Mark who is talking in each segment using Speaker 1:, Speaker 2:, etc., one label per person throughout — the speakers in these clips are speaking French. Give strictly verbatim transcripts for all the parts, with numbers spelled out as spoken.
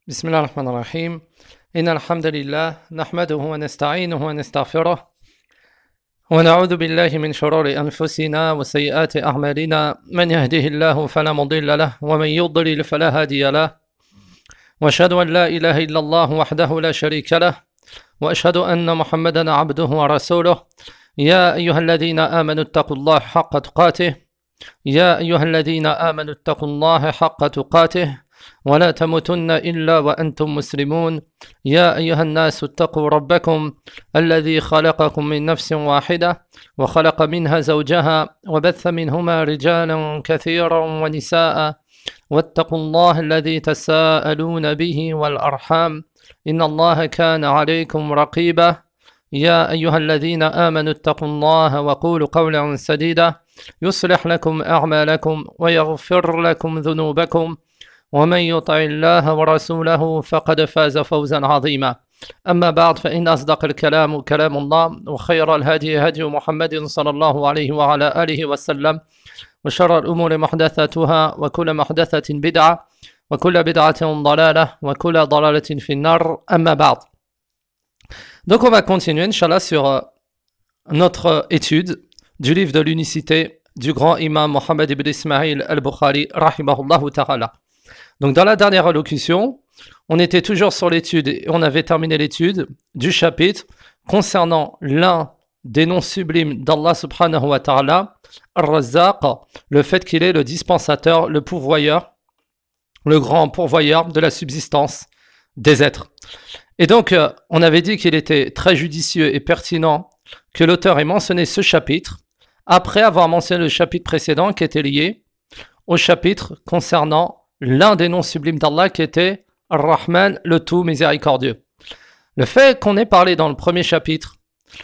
Speaker 1: بسم الله الرحمن الرحيم إن الحمد لله نحمده ونستعينه ونستغفره ونعوذ بالله من شرور أنفسنا وسيئات أعمالنا من يهده الله فلا مضل له ومن يضلل فلا هادي له وأشهد أن لا إله إلا الله وحده لا شريك له وأشهد أن محمدا عبده ورسوله يا أيها الذين آمنوا اتقوا الله حق تقاته يا أيها الذين آمنوا اتقوا الله حق تقاته ولا تموتن إلا وأنتم مسلمون يا أيها الناس اتقوا ربكم الذي خلقكم من نفس واحدة وخلق منها زوجها وبث منهما رجالا كثيرا ونساء واتقوا الله الذي تساءلون به والأرحام إن الله كان عليكم رقيبا يا أيها الذين آمنوا اتقوا الله وقولوا قولا سديدا يصلح لكم أعمالكم ويغفر لكم ذنوبكم ومن يطع الله ورسوله فقد فاز فوزا عظيما أما بعد فإن أصدق الكلام كلام الله وخير الهدي هدي محمد صلى الله عليه وعلى آله وسلم وشر الأمور محدثاتها وكل محدثة بدعة وكل بدعة ضلالة وكل ضلالة في النار أما بعد. Donc on va continuer Inch'Allah sur euh, notre étude du livre de l'unicité du grand imam Mohammed ibn Ismail al-Bukhari rahimahullahu ta'ala. Donc dans la dernière allocution, on était toujours sur l'étude et on avait terminé l'étude du chapitre concernant l'un des noms sublimes d'Allah subhanahu wa ta'ala, Ar-Razzaq, le fait qu'il est le dispensateur, le pourvoyeur, le grand pourvoyeur de la subsistance des êtres. Et donc euh, on avait dit qu'il était très judicieux et pertinent que l'auteur ait mentionné ce chapitre après avoir mentionné le chapitre précédent qui était lié au chapitre concernant l'un des noms sublimes d'Allah qui était Ar-Rahman, le tout miséricordieux. Le fait qu'on ait parlé dans le premier chapitre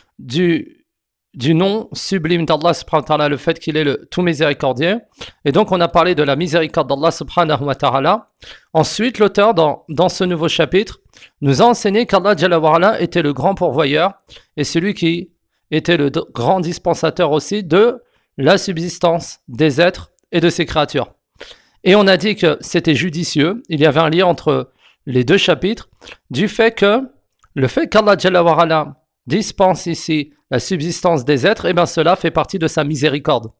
Speaker 1: du, du nom sublime d'Allah subhanahu wa ta'ala, le fait qu'il est le tout miséricordieux, et donc on a parlé de la miséricorde d'Allah subhanahu wa ta'ala. Ensuite, l'auteur dans, dans ce nouveau chapitre nous a enseigné qu'Allah Jalla wa Ala était le grand pourvoyeur et celui qui était le d- grand dispensateur aussi de la subsistance des êtres et de ses créatures. Et on a dit que c'était judicieux, il y avait un lien entre les deux chapitres, du fait que le fait qu'Allah Jalla wa Ala dispense ici la subsistance des êtres, et bien cela fait partie de sa miséricorde.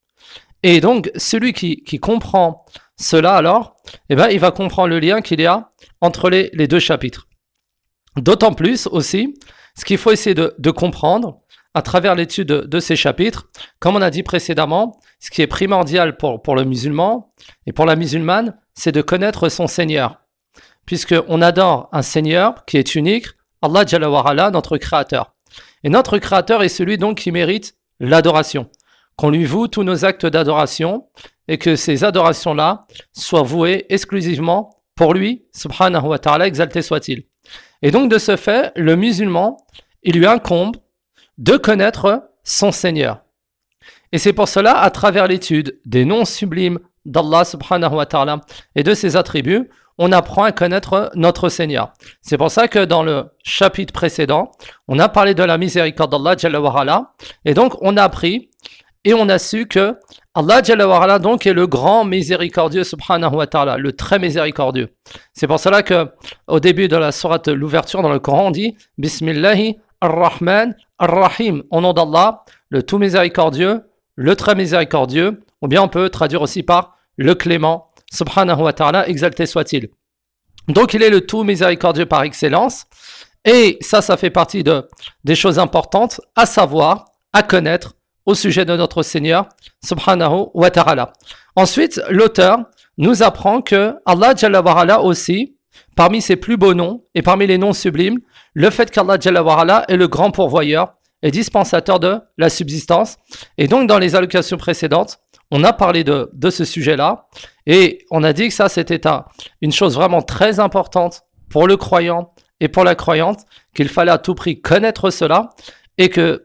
Speaker 1: Et donc, celui qui, qui comprend cela alors, eh bien, il va comprendre le lien qu'il y a entre les, les deux chapitres. D'autant plus aussi, ce qu'il faut essayer de, de comprendre à travers l'étude de, de ces chapitres, comme on a dit précédemment, ce qui est primordial pour, pour le musulman et pour la musulmane, c'est de connaître son Seigneur. Puisqu'on adore un Seigneur qui est unique, Allah Jalla wa Ala, notre Créateur. Et notre Créateur est celui donc qui mérite l'adoration. Qu'on lui voue tous nos actes d'adoration et que ces adorations-là soient vouées exclusivement pour lui, subhanahu wa ta'ala, exalté soit-il. Et donc de ce fait, le musulman, il lui incombe de connaître son Seigneur. Et c'est pour cela, à travers l'étude des noms sublimes d'Allah subhanahu wa ta'ala et de ses attributs, on apprend à connaître notre Seigneur. C'est pour ça que dans le chapitre précédent, on a parlé de la miséricorde d'Allah Jalla wa Ala, et donc on a appris et on a su que Allah Jalla wa Ala donc est le grand miséricordieux subhanahu wa ta'ala, le très miséricordieux. C'est pour cela que au début de la sourate l'ouverture dans le Coran, on dit Bismillahi Ar-Rahman Ar-Rahim, au nom d'Allah, le tout miséricordieux, le très miséricordieux, ou bien on peut traduire aussi par le clément, subhanahu wa ta'ala, exalté soit-il. Donc il est le tout miséricordieux par excellence, et ça, ça fait partie de, des choses importantes à savoir, à connaître au sujet de notre Seigneur, subhanahu wa ta'ala. Ensuite, l'auteur nous apprend que Allah Jalla wa Ala aussi, parmi ses plus beaux noms et parmi les noms sublimes, le fait qu'Allah Jalla wa Ala est le grand pourvoyeur et dispensateur de la subsistance. Et donc dans les allocations précédentes, on a parlé de, de ce sujet-là et on a dit que ça c'était un, une chose vraiment très importante pour le croyant et pour la croyante, qu'il fallait à tout prix connaître cela et que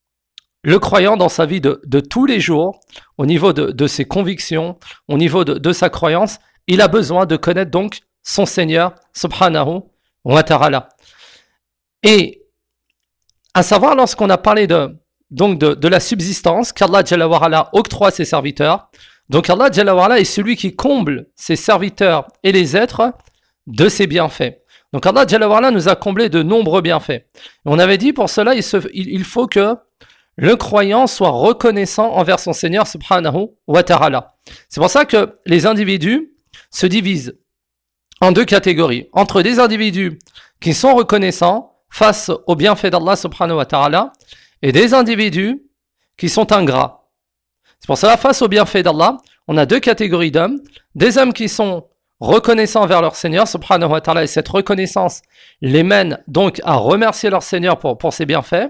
Speaker 1: le croyant dans sa vie de, de tous les jours, au niveau de, de ses convictions, au niveau de, de sa croyance, il a besoin de connaître donc son Seigneur, subhanahu wa ta'ala. Et à savoir, lorsqu'on a parlé de, donc de, de la subsistance qu'Allah Jalla wa Ala octroie à ses serviteurs, donc Allah Jalla wa Ala est celui qui comble ses serviteurs et les êtres de ses bienfaits. Donc Allah Jalla wa Ala nous a comblé de nombreux bienfaits. Et on avait dit pour cela, il, se, il, il faut que le croyant soit reconnaissant envers son Seigneur subhanahu wa ta'ala. C'est pour ça que les individus se divisent en deux catégories. Entre des individus qui sont reconnaissants face aux bienfaits d'Allah subhanahu wa ta'ala et des individus qui sont ingrats. C'est pour cela, face aux bienfaits d'Allah, on a deux catégories d'hommes. Des hommes qui sont reconnaissants envers leur Seigneur subhanahu wa ta'ala, et cette reconnaissance les mène donc à remercier leur Seigneur pour, pour ses bienfaits,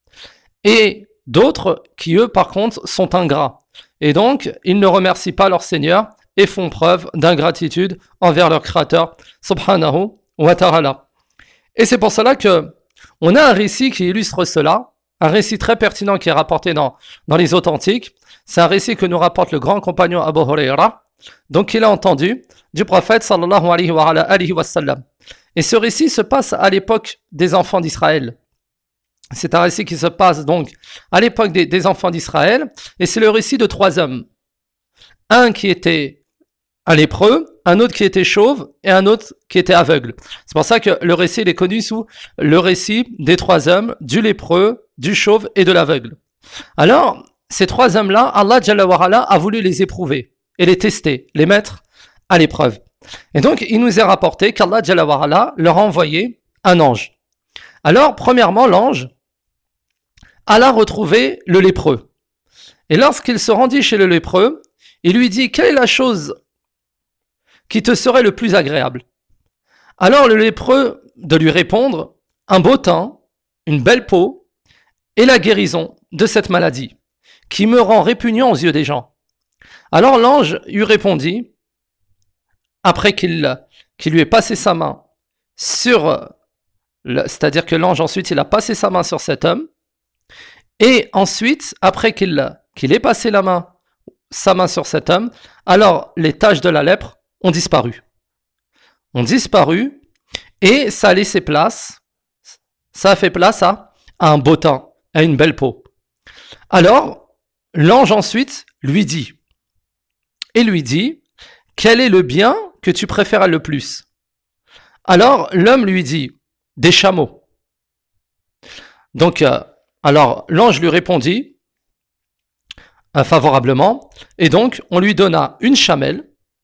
Speaker 1: et d'autres qui eux par contre sont ingrats, et donc ils ne remercient pas leur Seigneur et font preuve d'ingratitude envers leur Créateur subhanahu wa ta'ala. Et c'est pour cela que on a un récit qui illustre cela, un récit très pertinent qui est rapporté dans, dans les authentiques. C'est un récit que nous rapporte le grand compagnon Abu Huraira, donc il a entendu du prophète sallallahu alayhi wa, alayhi wa sallam. Et ce récit se passe à l'époque des enfants d'Israël. C'est un récit qui se passe donc à l'époque des, des enfants d'Israël, et c'est le récit de trois hommes. Un qui était un lépreux, un autre qui était chauve, et un autre qui était aveugle. C'est pour ça que le récit il est connu sous le récit des trois hommes, du lépreux, du chauve et de l'aveugle. Alors, ces trois hommes-là, Allah Jalla wa Ala a voulu les éprouver et les tester, les mettre à l'épreuve. Et donc, il nous est rapporté qu'Allah Jalla wa Ala leur a envoyé un ange. Alors, premièrement, l'ange alla retrouver le lépreux. Et lorsqu'il se rendit chez le lépreux, il lui dit « Quelle est la chose qui te serait le plus agréable ?» Alors le lépreux de lui répondre « Un beau temps, une belle peau et la guérison de cette maladie qui me rend répugnant aux yeux des gens. » Alors l'ange lui répondit, après qu'il, qu'il lui ait passé sa main sur, le, c'est-à-dire que l'ange ensuite il a passé sa main sur cet homme, et ensuite, après qu'il, qu'il ait passé la main, sa main sur cet homme, alors les taches de la lèpre ont disparu. Ont disparu, et ça a laissé place, ça a fait place à, à un beau teint, à une belle peau. Alors, l'ange ensuite lui dit, et lui dit, quel est le bien que tu préfères le plus? Alors, l'homme lui dit, des chameaux. Donc, euh, alors, l'ange lui répondit, euh, favorablement, et donc, on lui donna une chamelle,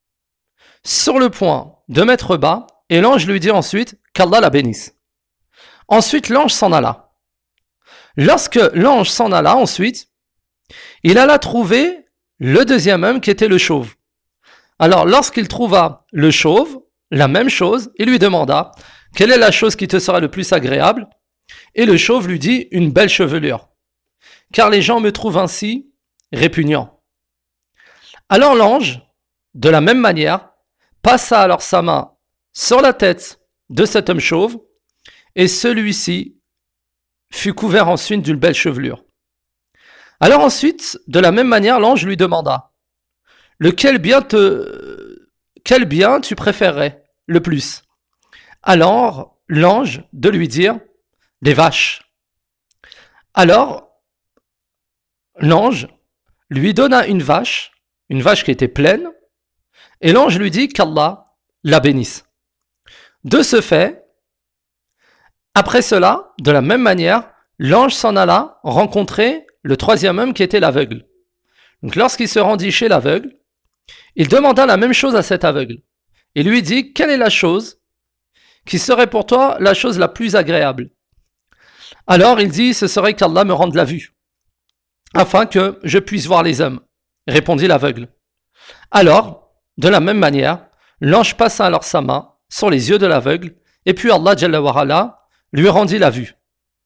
Speaker 1: sur le point de mettre bas, et l'ange lui dit ensuite, qu'Allah la bénisse. Ensuite, l'ange s'en alla. Lorsque l'ange s'en alla ensuite, il alla trouver le deuxième homme qui était le chauve. Alors, lorsqu'il trouva le chauve, la même chose, il lui demanda « Quelle est la chose qui te sera le plus agréable ?» Et le chauve lui dit « Une belle chevelure, car les gens me trouvent ainsi répugnant. » Alors l'ange, de la même manière, passa alors sa main sur la tête de cet homme chauve, et celui-ci fut couvert ensuite d'une belle chevelure. Alors ensuite, de la même manière, l'ange lui demanda « Lequel bien te... Quel bien tu préférerais le plus ?» Alors, l'ange de lui dire « Des vaches. » Alors, l'ange lui donna une vache, une vache qui était pleine, et l'ange lui dit qu'Allah la bénisse. De ce fait, après cela, de la même manière, l'ange s'en alla rencontrer le troisième homme qui était l'aveugle. Donc lorsqu'il se rendit chez l'aveugle, il demanda la même chose à cet aveugle. Il lui dit, quelle est la chose qui serait pour toi la chose la plus agréable? Alors il dit, ce serait qu'Allah me rende la vue, afin que je puisse voir les hommes, répondit l'aveugle. Alors, de la même manière, l'ange passa alors sa main sur les yeux de l'aveugle, et puis Allah Jalla wa Ala lui rendit la vue.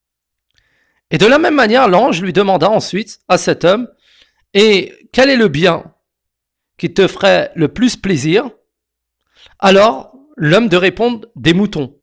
Speaker 1: Et de la même manière, l'ange lui demanda ensuite à cet homme, et quel est le bien qui te ferait le plus plaisir? Alors, l'homme de répondre, des moutons.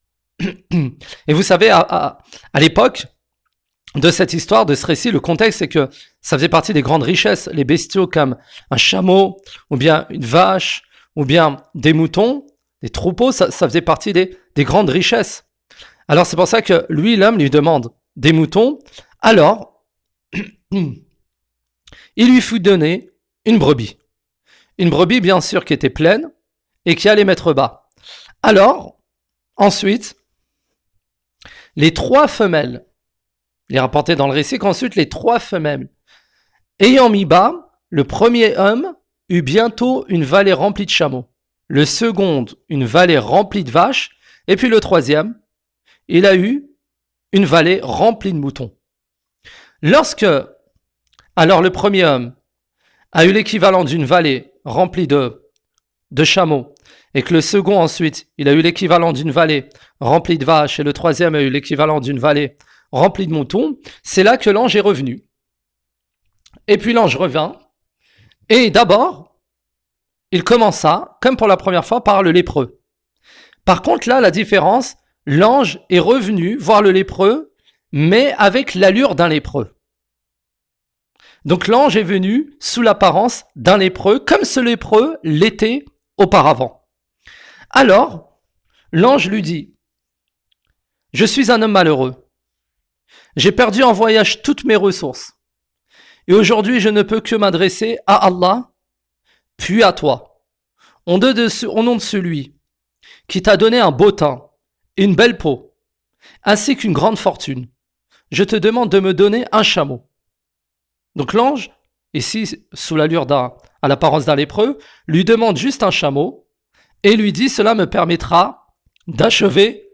Speaker 1: Et vous savez, à, à, à l'époque de cette histoire, de ce récit, le contexte, c'est que ça faisait partie des grandes richesses. Les bestiaux comme un chameau, ou bien une vache, ou bien des moutons, des troupeaux, ça, ça faisait partie des, des grandes richesses. Alors c'est pour ça que lui, l'homme, lui demande des moutons. Alors, il lui fut donné une brebis. Une brebis, bien sûr, qui était pleine et qui allait mettre bas. Alors, ensuite, les trois femelles, il est rapporté dans le récit qu'ensuite les trois femelles, ayant mis bas, le premier homme eut bientôt une vallée remplie de chameaux, le second une vallée remplie de vaches, et puis le troisième, il a eu une vallée remplie de moutons. Lorsque, alors le premier homme a eu l'équivalent d'une vallée remplie de, de chameaux, et que le second ensuite, il a eu l'équivalent d'une vallée remplie de vaches, et le troisième a eu l'équivalent d'une vallée remplie de moutons, c'est là que l'ange est revenu. Et puis l'ange revint, et d'abord, il commença, comme pour la première fois, par le lépreux. Par contre, là, la différence, l'ange est revenu voir le lépreux, mais avec l'allure d'un lépreux. Donc l'ange est venu sous l'apparence d'un lépreux, comme ce lépreux l'était auparavant. Alors, l'ange lui dit, « Je suis un homme malheureux. J'ai perdu en voyage toutes mes ressources. Et aujourd'hui, je ne peux que m'adresser à Allah, puis à toi. Au nom de, ce, au nom de celui qui t'a donné un beau teint, une belle peau, ainsi qu'une grande fortune, je te demande de me donner un chameau. » Donc l'ange, ici sous l'allure d'un, à l'apparence d'un lépreux, lui demande juste un chameau et lui dit, cela me permettra d'achever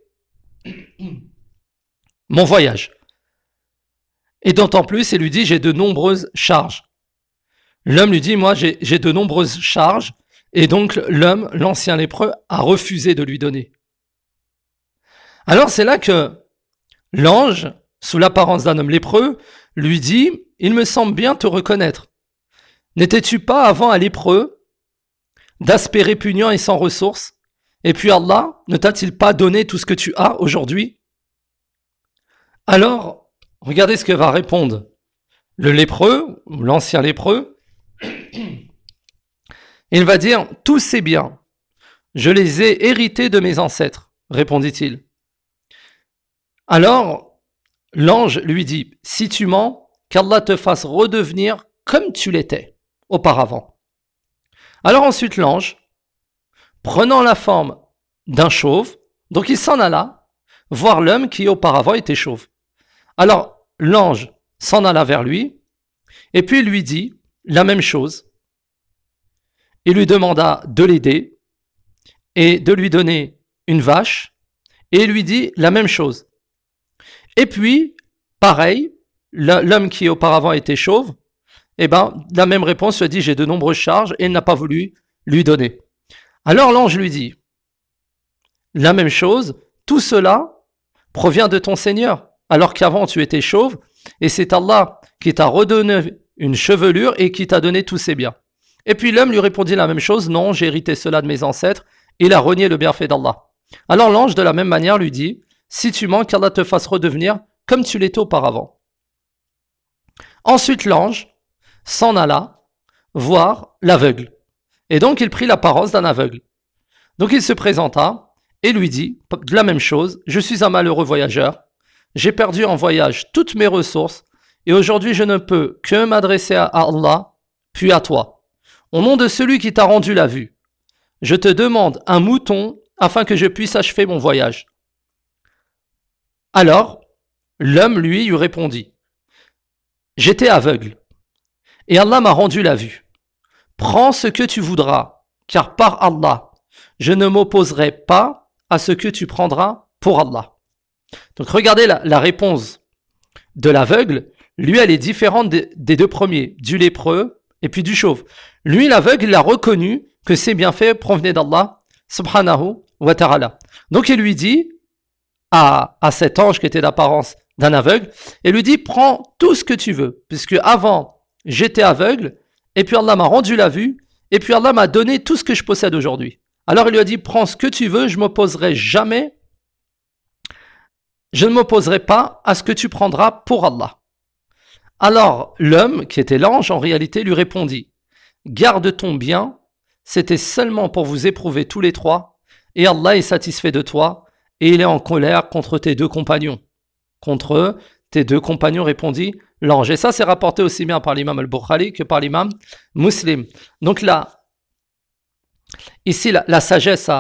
Speaker 1: mon voyage. Et d'autant plus, il lui dit, j'ai de nombreuses charges. L'homme lui dit, moi j'ai, j'ai de nombreuses charges, et donc l'homme, l'ancien lépreux, a refusé de lui donner. Alors c'est là que l'ange, sous l'apparence d'un homme lépreux, lui dit, il me semble bien te reconnaître. N'étais-tu pas avant un lépreux, d'aspect répugnant et sans ressources, et puis Allah ne t'a-t-il pas donné tout ce que tu as aujourd'hui? Alors, regardez ce que va répondre le lépreux, ou l'ancien lépreux. Il va dire, tous ces biens, je les ai hérités de mes ancêtres, répondit-il. Alors, l'ange lui dit, si tu mens, qu'Allah te fasse redevenir comme tu l'étais auparavant. Alors ensuite l'ange, prenant la forme d'un chauve, donc il s'en alla voir l'homme qui auparavant était chauve. Alors l'ange s'en alla vers lui, et puis il lui dit la même chose. Il lui demanda de l'aider, et de lui donner une vache, et il lui dit la même chose. Et puis, pareil, l'homme qui auparavant était chauve, eh ben, la même réponse lui dit, j'ai de nombreuses charges, et il n'a pas voulu lui donner. Alors l'ange lui dit, la même chose, tout cela provient de ton Seigneur, alors qu'avant tu étais chauve, et c'est Allah qui t'a redonné une chevelure et qui t'a donné tous ses biens. Et puis l'homme lui répondit la même chose, non, j'ai hérité cela de mes ancêtres, il a renié le bienfait d'Allah. Alors l'ange de la même manière lui dit, si tu mens, qu'Allah te fasse redevenir comme tu l'étais auparavant. Ensuite l'ange s'en alla voir l'aveugle. Et donc il prit l'apparence d'un aveugle. Donc il se présenta et lui dit la même chose, je suis un malheureux voyageur, j'ai perdu en voyage toutes mes ressources et aujourd'hui je ne peux que m'adresser à Allah, puis à toi. Au nom de celui qui t'a rendu la vue, je te demande un mouton afin que je puisse achever mon voyage. Alors, l'homme lui lui répondit, j'étais aveugle et Allah m'a rendu la vue. Prends ce que tu voudras, car par Allah, je ne m'opposerai pas à ce que tu prendras pour Allah. Donc regardez la, la réponse de l'aveugle, lui elle est différente des, des deux premiers, du lépreux et puis du chauve. Lui l'aveugle, il a reconnu que ses bienfaits provenaient d'Allah, subhanahu wa ta'ala. Donc il lui dit à, à cet ange qui était d'apparence d'un aveugle, et lui dit, prends tout ce que tu veux, puisque avant j'étais aveugle, et puis Allah m'a rendu la vue, et puis Allah m'a donné tout ce que je possède aujourd'hui. Alors il lui a dit, prends ce que tu veux, je ne m'opposerai jamais, je ne m'opposerai pas à ce que tu prendras pour Allah. Alors l'homme, qui était l'ange, en réalité lui répondit, garde ton bien, c'était seulement pour vous éprouver tous les trois, et Allah est satisfait de toi, et il est en colère contre tes deux compagnons. Contre eux, tes deux compagnons, répondit l'ange. Et ça, c'est rapporté aussi bien par l'imam al-Bukhari que par l'imam Muslim. Donc là, ici, la, la sagesse a,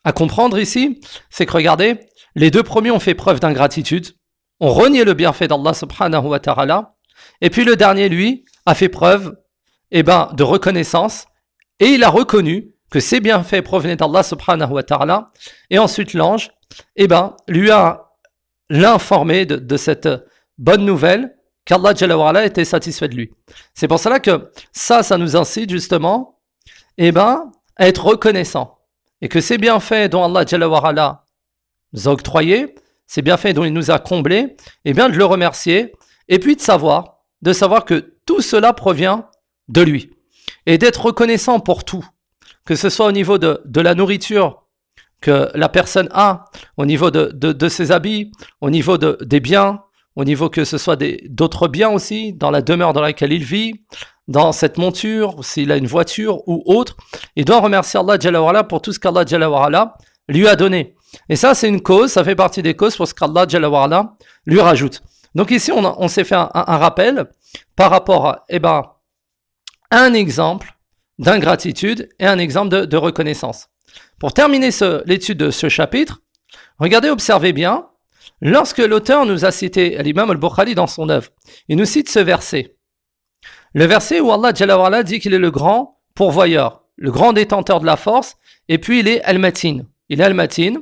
Speaker 1: à comprendre ici, c'est que regardez, les deux premiers ont fait preuve d'ingratitude, ont renié le bienfait d'Allah subhanahu wa ta'ala, et puis le dernier, lui, a fait preuve eh ben, de reconnaissance, et il a reconnu que ces bienfaits provenaient d'Allah subhanahu wa ta'ala, et ensuite l'ange, eh ben, lui a l'informé de, de cette bonne nouvelle, qu'Allah Jalla wa Ala était satisfait de lui. C'est pour cela que ça, ça nous incite justement, eh ben, à être reconnaissant. Et que ces bienfaits dont Allah Jalla wa Ala nous a octroyés, ces bienfaits dont il nous a comblés, eh bien, de le remercier, et puis de savoir, de savoir que tout cela provient de lui. Et d'être reconnaissant pour tout. Que ce soit au niveau de, de la nourriture que la personne a, au niveau de, de, de ses habits, au niveau de, des biens, au niveau que ce soit des, d'autres biens aussi, dans la demeure dans laquelle il vit, dans cette monture, s'il a une voiture ou autre, il doit remercier Allah Jalla wa Ala pour tout ce qu'Allah Jalla wa Ala lui a donné. Et ça, c'est une cause, ça fait partie des causes pour ce qu'Allah Jalla wa Ala lui rajoute. Donc ici, on, a, on s'est fait un, un, un rappel par rapport à, eh ben, un exemple d'ingratitude et un exemple de, de reconnaissance. Pour terminer ce, l'étude de ce chapitre, regardez, observez bien, lorsque l'auteur nous a cité, l'imam al-Bukhari dans son œuvre, il nous cite ce verset. Le verset où Allah Jalla wa Ala dit qu'il est le grand pourvoyeur, le grand détenteur de la force, et puis il est al-Matin. Il est al-Matin.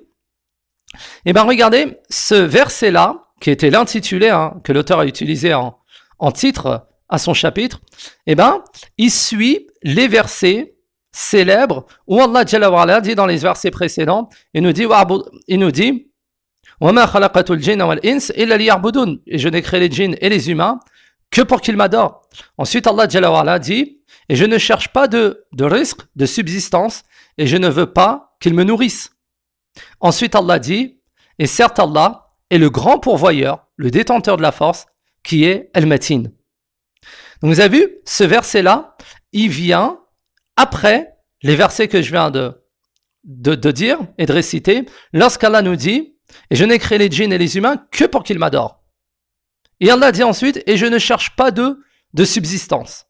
Speaker 1: Et bien regardez, ce verset-là, qui était l'intitulé, hein, que l'auteur a utilisé en, en titre à son chapitre, et ben, il suit les versets célèbres où Allah Jalla wa Ala dit dans les versets précédents, il nous dit, il nous dit, وَمَا خَلَقَتُ الْجِنَّ وَالْإِنسَ إِلَّا لِيَعْبُدُونَ, et je n'ai créé les djinns et les humains que pour qu'ils m'adorent. Ensuite, Allah Jalla wa Ala dit, et je ne cherche pas de, de risque, de subsistance, et je ne veux pas qu'ils me nourrissent. Ensuite, Allah dit, et certes Allah est le grand pourvoyeur, le détenteur de la force, qui est Al-Matin. Donc vous avez vu, ce verset-là, il vient après les versets que je viens de, de, de dire et de réciter, lorsqu'Allah nous dit, et je n'ai créé les djinns et les humains que pour qu'ils m'adorent. Et Allah dit ensuite, et je ne cherche pas de, de subsistance.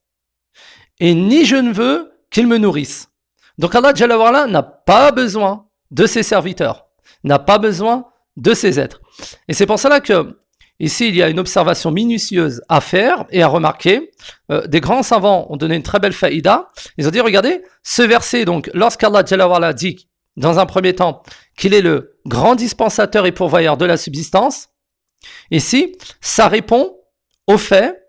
Speaker 1: Et ni je ne veux qu'ils me nourrissent. Donc Allah Jalla wa Ala n'a pas besoin de ses serviteurs, n'a pas besoin de ses êtres. Et c'est pour cela que ici il y a une observation minutieuse à faire et à remarquer. Euh, des grands savants ont donné une très belle faïda. Ils ont dit, regardez, ce verset, donc, lorsqu'Allah Jalla wa Ala dit, dans un premier temps, qu'il est le grand dispensateur et pourvoyeur de la subsistance, ici, ça répond au fait,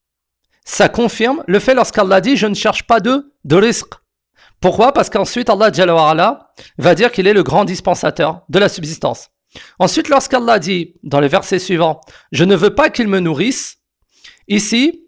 Speaker 1: ça confirme le fait lorsqu'Allah dit, je ne cherche pas de, de risque. Pourquoi? Parce qu'ensuite, Allah Jalla wa Ala va dire qu'il est le grand dispensateur de la subsistance. Ensuite, lorsqu'Allah dit, dans les versets suivants, je ne veux pas qu'il me nourrisse, ici,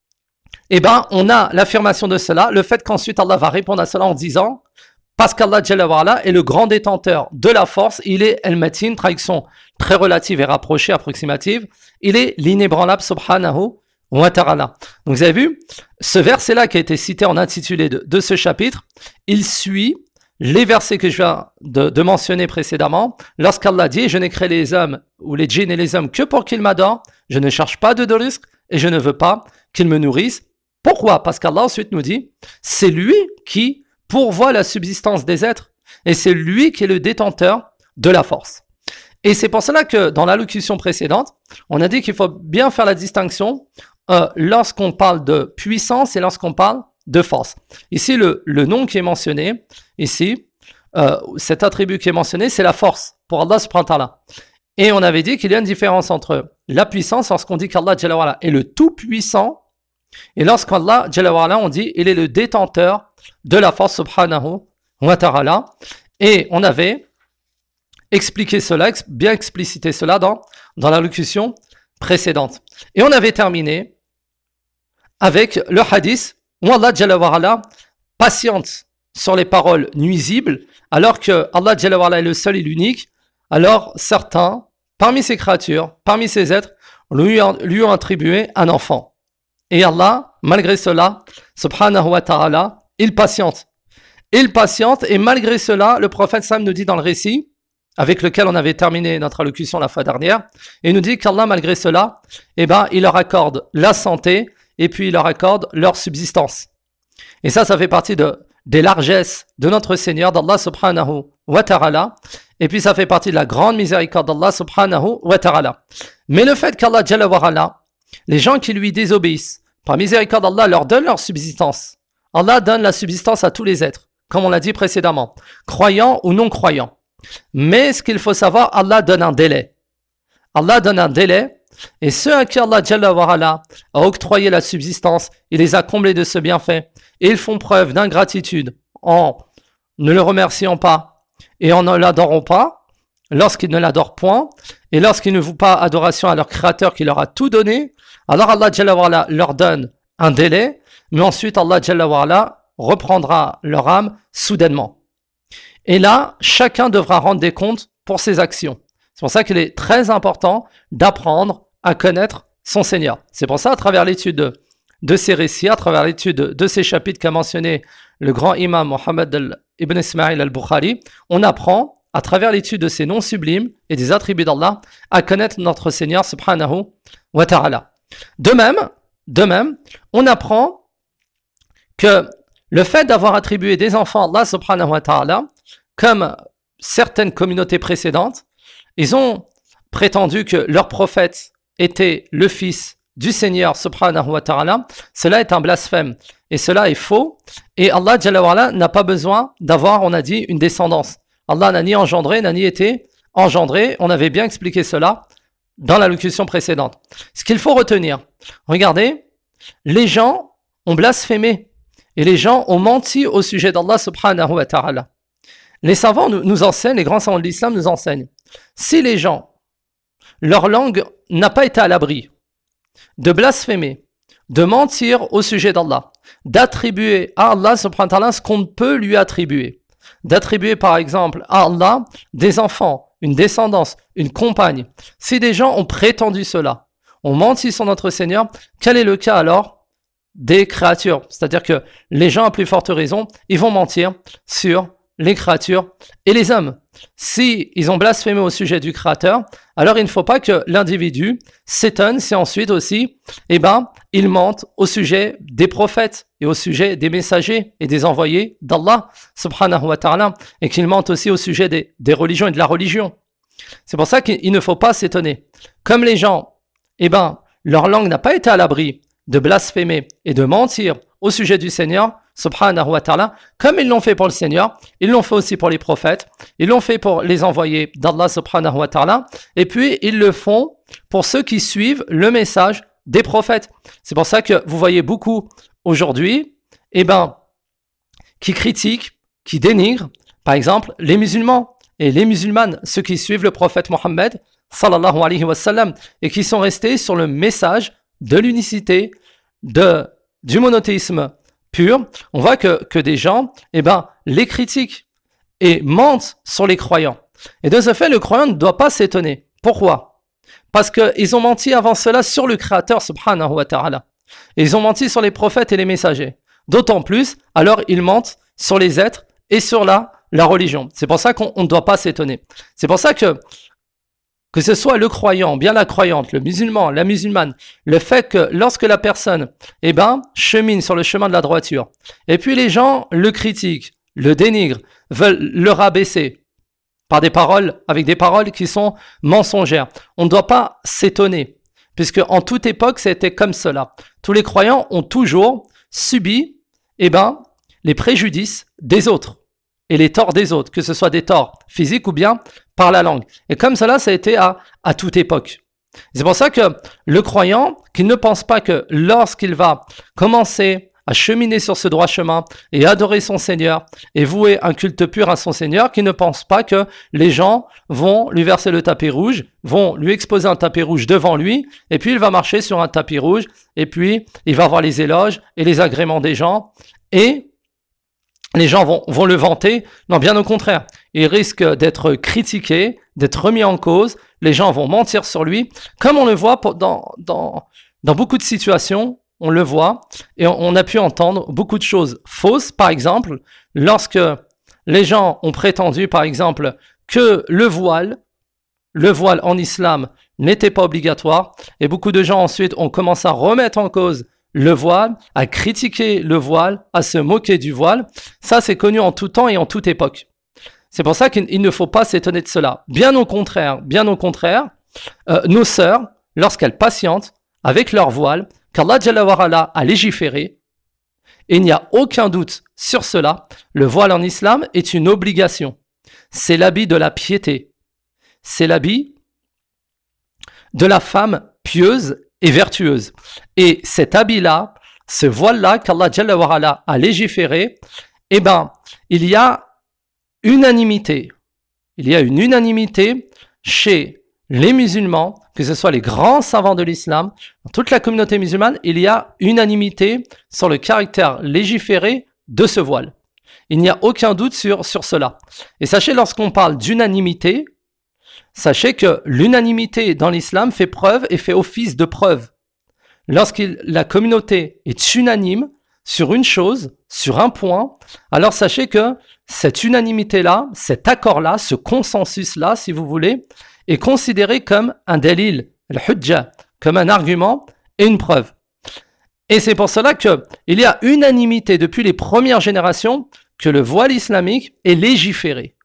Speaker 1: eh ben, on a l'affirmation de cela, le fait qu'ensuite Allah va répondre à cela en disant, parce qu'Allah Jalla wa Ala est le grand détenteur de la force, il est Al-Matin, traduction très relative et rapprochée, approximative, il est l'inébranlable subhanahu wa ta'ala. Donc vous avez vu, ce verset-là qui a été cité en intitulé de, de ce chapitre, il suit les versets que je viens de, de mentionner précédemment, lorsqu'Allah dit, je n'ai créé les hommes, ou les djinns et les hommes, que pour qu'ils m'adorent, je ne cherche pas de, de risque, et je ne veux pas qu'ils me nourrissent. Pourquoi? Parce qu'Allah ensuite nous dit, c'est lui qui pourvoit la subsistance des êtres, et c'est lui qui est le détenteur de la force. Et c'est pour cela que dans l'allocution précédente, on a dit qu'il faut bien faire la distinction euh, lorsqu'on parle de puissance et lorsqu'on parle de force. Ici, le, le nom qui est mentionné, ici, euh, cet attribut qui est mentionné, c'est la force pour Allah subhanahu wa ta'ala. Et on avait dit qu'il y a une différence entre la puissance lorsqu'on dit qu'Allah Jalla wa Ala est le tout-puissant, et lorsqu'Allah Jalla wa Ala, on dit il est le détenteur de la force subhanahu wa ta'ala. Et on avait expliqué cela, bien explicité cela dans, dans l'allocution précédente. Et on avait terminé avec le hadith où Allah Jalla wa Ala patiente sur les paroles nuisibles, alors que Allah Jalla wa Ala est le seul et l'unique. Alors certains, parmi ces créatures, parmi ces êtres, lui, lui ont attribué un enfant. Et Allah, malgré cela, subhanahu wa ta'ala, il patiente. Il patiente, et malgré cela, le prophète Sam nous dit dans le récit, avec lequel on avait terminé notre allocution la fois dernière, et il nous dit qu'Allah, malgré cela, eh ben, il leur accorde la santé, et puis il leur accorde leur subsistance. Et ça, ça fait partie de, des largesses de notre Seigneur, d'Allah subhanahu wa ta'ala. Et puis ça fait partie de la grande miséricorde d'Allah subhanahu wa ta'ala. Mais le fait qu'Allah Jalla wa ala, les gens qui lui désobéissent, par miséricorde d'Allah, leur donne leur subsistance. Allah donne la subsistance à tous les êtres, comme on l'a dit précédemment, croyants ou non croyants. Mais ce qu'il faut savoir, Allah donne un délai. Allah donne un délai, et ceux à qui Allah Jalla wa ala a octroyé la subsistance, il les a comblés de ce bienfait, et ils font preuve d'ingratitude en ne le remerciant pas et en ne l'adorant pas, lorsqu'ils ne l'adorent point, et lorsqu'ils ne vouent pas adoration à leur Créateur qui leur a tout donné, alors Allah Jalla wa ala leur donne un délai, mais ensuite Allah Jalla wa ala reprendra leur âme soudainement. Et là, chacun devra rendre des comptes pour ses actions. C'est pour ça qu'il est très important d'apprendre à connaître son Seigneur. C'est pour ça, à travers l'étude de, de ces récits, à travers l'étude de, de ces chapitres qu'a mentionné le grand imam Mohammed ibn Ismail al-Bukhari, on apprend, à travers l'étude de ces noms sublimes et des attributs d'Allah, à connaître notre Seigneur subhanahu wa ta'ala. De même, de même, on apprend que le fait d'avoir attribué des enfants à Allah subhanahu wa ta'ala, comme certaines communautés précédentes, ils ont prétendu que leur prophète était le fils du Seigneur subhanahu wa ta'ala. Cela est un blasphème et cela est faux. Et Allah Jalla wa ala n'a pas besoin d'avoir, on a dit, une descendance. Allah n'a ni engendré, n'a ni été engendré. On avait bien expliqué cela dans la locution précédente. Ce qu'il faut retenir, regardez, les gens ont blasphémé et les gens ont menti au sujet d'Allah subhanahu wa ta'ala. Les savants nous, nous enseignent, les grands savants de l'islam nous enseignent, si les gens, leur langue n'a pas été à l'abri de blasphémer, de mentir au sujet d'Allah, d'attribuer à Allah subhanahu wa ta'ala ce qu'on ne peut lui attribuer, d'attribuer par exemple à Allah des enfants, une descendance, une compagne, si des gens ont prétendu cela, ont menti sur notre Seigneur, quel est le cas alors des créatures? C'est-à-dire que les gens à plus forte raison, ils vont mentir sur les créatures et les hommes. Si ils ont blasphémé au sujet du Créateur, alors il ne faut pas que l'individu s'étonne si ensuite aussi, eh ben, il mente au sujet des prophètes et au sujet des messagers et des envoyés d'Allah subhanahu wa ta'ala, et qu'il mente aussi au sujet des, des religions et de la religion. C'est pour ça qu'il ne faut pas s'étonner. Comme les gens, eh ben, leur langue n'a pas été à l'abri de blasphémer et de mentir au sujet du Seigneur subhanahu wa ta'ala, comme ils l'ont fait pour le Seigneur, ils l'ont fait aussi pour les prophètes, ils l'ont fait pour les envoyés d'Allah subhanahu wa ta'ala, et puis ils le font pour ceux qui suivent le message des prophètes. C'est pour ça que vous voyez beaucoup aujourd'hui, eh ben, qui critiquent, qui dénigrent, par exemple, les musulmans et les musulmanes, ceux qui suivent le prophète Mohammed sallallahu alayhi wa sallam, et qui sont restés sur le message de l'unicité, de, du monothéisme pur. On voit que, que des gens, eh ben, les critiquent et mentent sur les croyants. Et de ce fait, le croyant ne doit pas s'étonner. Pourquoi? Parce qu'ils ont menti avant cela sur le Créateur subhanahu wa ta'ala. Et ils ont menti sur les prophètes et les messagers. D'autant plus, alors ils mentent sur les êtres et sur la, la religion. C'est pour ça qu'on ne doit pas s'étonner. C'est pour ça que que ce soit le croyant, bien la croyante, le musulman, la musulmane, le fait que lorsque la personne, eh ben, chemine sur le chemin de la droiture, et puis les gens le critiquent, le dénigrent, veulent le rabaisser par des paroles, avec des paroles qui sont mensongères. On ne doit pas s'étonner, puisque en toute époque, c'était comme cela. Tous les croyants ont toujours subi, eh ben, les préjudices des autres et les torts des autres, que ce soit des torts physiques ou bien par la langue. Et comme cela, ça a été à, à toute époque. C'est pour ça que le croyant, qui ne pense pas que lorsqu'il va commencer à cheminer sur ce droit chemin et adorer son Seigneur et vouer un culte pur à son Seigneur, qui ne pense pas que les gens vont lui verser le tapis rouge, vont lui exposer un tapis rouge devant lui, et puis il va marcher sur un tapis rouge, et puis il va avoir les éloges et les agréments des gens, et les gens vont, vont le vanter. Non, bien au contraire. Il risque d'être critiqué, d'être remis en cause. Les gens vont mentir sur lui. Comme on le voit dans, dans, dans beaucoup de situations, on le voit. Et on, on a pu entendre beaucoup de choses fausses. Par exemple, lorsque les gens ont prétendu, par exemple, que le voile, le voile en islam n'était pas obligatoire. Et beaucoup de gens ensuite ont commencé à remettre en cause le voile, à critiquer le voile, à se moquer du voile. Ça, c'est connu en tout temps et en toute époque. C'est pour ça qu'il ne faut pas s'étonner de cela. Bien au contraire, bien au contraire, euh, nos sœurs, lorsqu'elles patientent avec leur voile, qu'Allah Jalla wa Ala a légiféré, et il n'y a aucun doute sur cela, le voile en islam est une obligation. C'est l'habit de la piété. C'est l'habit de la femme pieuse et vertueuse. Et cet habit-là, ce voile-là qu'Allah Jalla wa Ala a légiféré, eh ben, il y a unanimité. Il y a une unanimité chez les musulmans, que ce soit les grands savants de l'islam, dans toute la communauté musulmane, il y a unanimité sur le caractère légiféré de ce voile. Il n'y a aucun doute sur, sur cela. Et sachez, lorsqu'on parle d'unanimité, sachez que l'unanimité dans l'islam fait preuve et fait office de preuve. Lorsque la communauté est unanime sur une chose, sur un point, alors sachez que cette unanimité-là, cet accord-là, ce consensus-là, si vous voulez, est considéré comme un dalil, al-hujja, comme un argument et une preuve. Et c'est pour cela qu'il y a unanimité depuis les premières générations que le voile islamique est légiféré.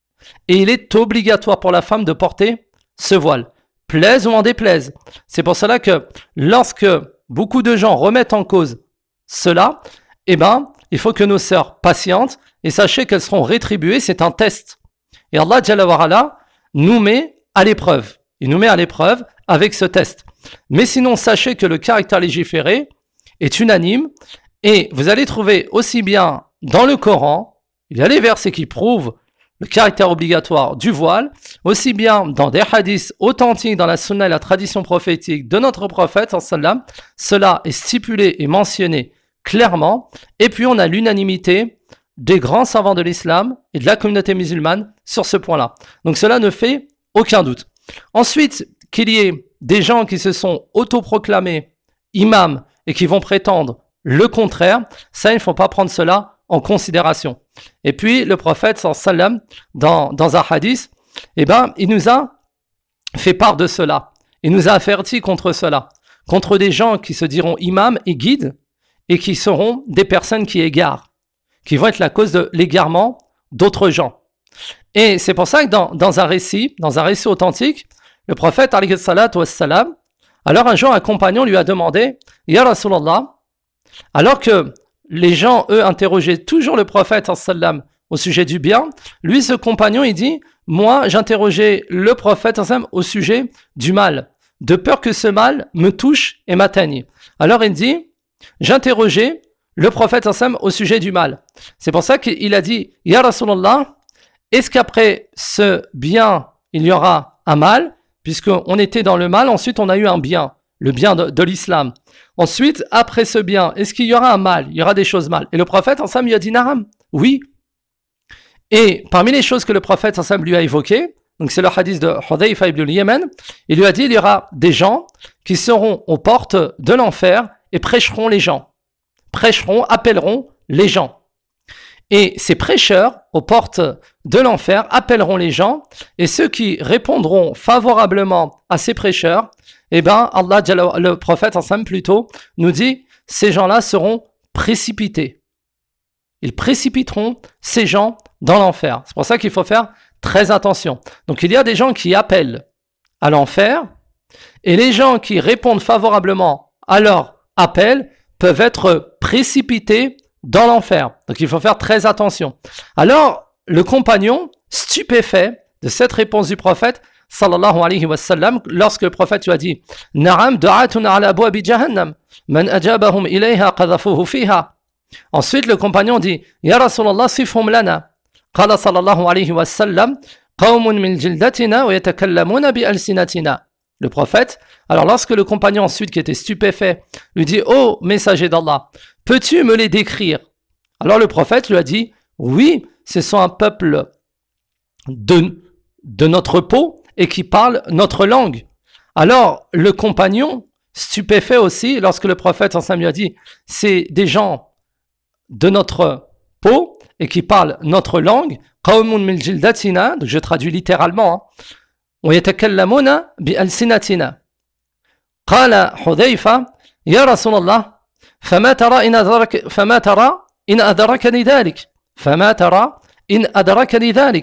Speaker 1: Et il est obligatoire pour la femme de porter ce voile, plaise ou en déplaise. C'est pour cela que lorsque beaucoup de gens remettent en cause cela, eh ben, il faut que nos sœurs patientent et sachez qu'elles seront rétribuées, c'est un test. Et Allah Jalla wa Ala nous met à l'épreuve. Il nous met à l'épreuve avec ce test. Mais sinon, sachez que le caractère légiféré est unanime et vous allez trouver aussi bien dans le Coran, il y a les versets qui prouvent le caractère obligatoire du voile, aussi bien dans des hadiths authentiques dans la sunna et la tradition prophétique de notre prophète, sallam, cela est stipulé et mentionné clairement. Et puis on a l'unanimité des grands savants de l'islam et de la communauté musulmane sur ce point-là. Donc cela ne fait aucun doute. Ensuite, qu'il y ait des gens qui se sont autoproclamés imams et qui vont prétendre le contraire, ça, il ne faut pas prendre cela en considération. Et puis, le prophète, sallam, dans, dans un hadith, eh ben, il nous a fait part de cela. Il nous a avertis contre cela. Contre des gens qui se diront imams et guides et qui seront des personnes qui égarent, qui vont être la cause de l'égarement d'autres gens. Et c'est pour ça que dans, dans un récit, dans un récit authentique, le prophète, alayhi salatu wassalam, alors un jour, un compagnon lui a demandé, Ya Rasulallah, alors que les gens, eux, interrogeaient toujours le prophète sallam au sujet du bien, lui, ce compagnon, il dit, moi, j'interrogeais le prophète sallam au sujet du mal, de peur que ce mal me touche et m'atteigne. Alors il dit, j'interrogeais le prophète sallam au sujet du mal. C'est pour ça qu'il a dit, Ya Rasulallah, est-ce qu'après ce bien, il y aura un mal, puisqu'on était dans le mal, ensuite on a eu un bien, le bien de, de l'islam. Ensuite, après ce bien, est-ce qu'il y aura un mal? Il y aura des choses mal. Et le prophète, ensemble, lui a dit, Naram, oui. Et parmi les choses que le prophète, ensemble, lui a évoquées, donc c'est le hadith de Hudayfa ibn al-Yaman, il lui a dit, il y aura des gens qui seront aux portes de l'enfer et prêcheront les gens. Prêcheront, appelleront les gens. Et ces prêcheurs, aux portes de l'enfer, appelleront les gens, et ceux qui répondront favorablement à ces prêcheurs, eh ben, Allah, le prophète, ensemble plutôt, nous dit, ces gens-là seront précipités. Ils précipiteront ces gens dans l'enfer. C'est pour ça qu'il faut faire très attention. Donc, il y a des gens qui appellent à l'enfer, et les gens qui répondent favorablement à leur appel peuvent être précipités dans l'enfer. Donc, il faut faire très attention. Alors, le compagnon, stupéfait de cette réponse du prophète, sallallahu alayhi wa sallam, lorsque le prophète lui a dit « Na'am du'atun ala abwabi jahannam, man ajabahum ilayha qadhafuhu fiha » Ensuite, le compagnon dit « Ya Rasulallah, sifhum lana » Qala sallallahu alayhi wa sallam « Qawmun min jildatina wa yatakallamuna bi alsinatina » Le prophète, alors lorsque le compagnon ensuite qui était stupéfait lui dit « Oh, messager d'Allah, peux-tu me les décrire » Alors le prophète lui a dit « Oui, ce sont un peuple de, de notre peau et qui parle notre langue. » Alors le compagnon, stupéfait aussi, lorsque le prophète ensemble lui a dit « C'est des gens de notre peau et qui parlent notre langue. » Qawmun min jildatina, donc je traduis littéralement, hein. ويتكلمون بألسنتنا قال حذيفة يا رسول الله فما ترى إن أدرك فما ترى إن أدركني ذلك فما ترى إن أدركني ذلك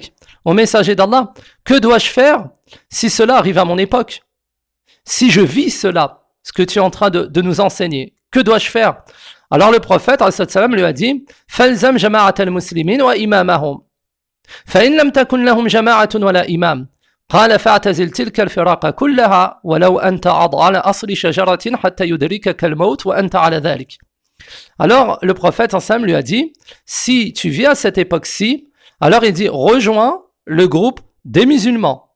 Speaker 1: ô messager d'Allah, que dois-je faire si cela arrive à mon époque? Si je vis cela, ce que tu es en train de, de nous enseigner, que dois-je faire? Alors le prophète lui a dit Falzam jama'at al-muslimin wa imamahum. Fa in lam takun lahum jama'atun wa la imam. قال فاعتزل تلك الفراق كلها ولو أن تعض على أصل شجرة حتى يدركك الموت وأنت على ذلك. Alors le prophète ensemble lui a dit si tu vis à cette époque-ci, alors il dit rejoins le groupe des musulmans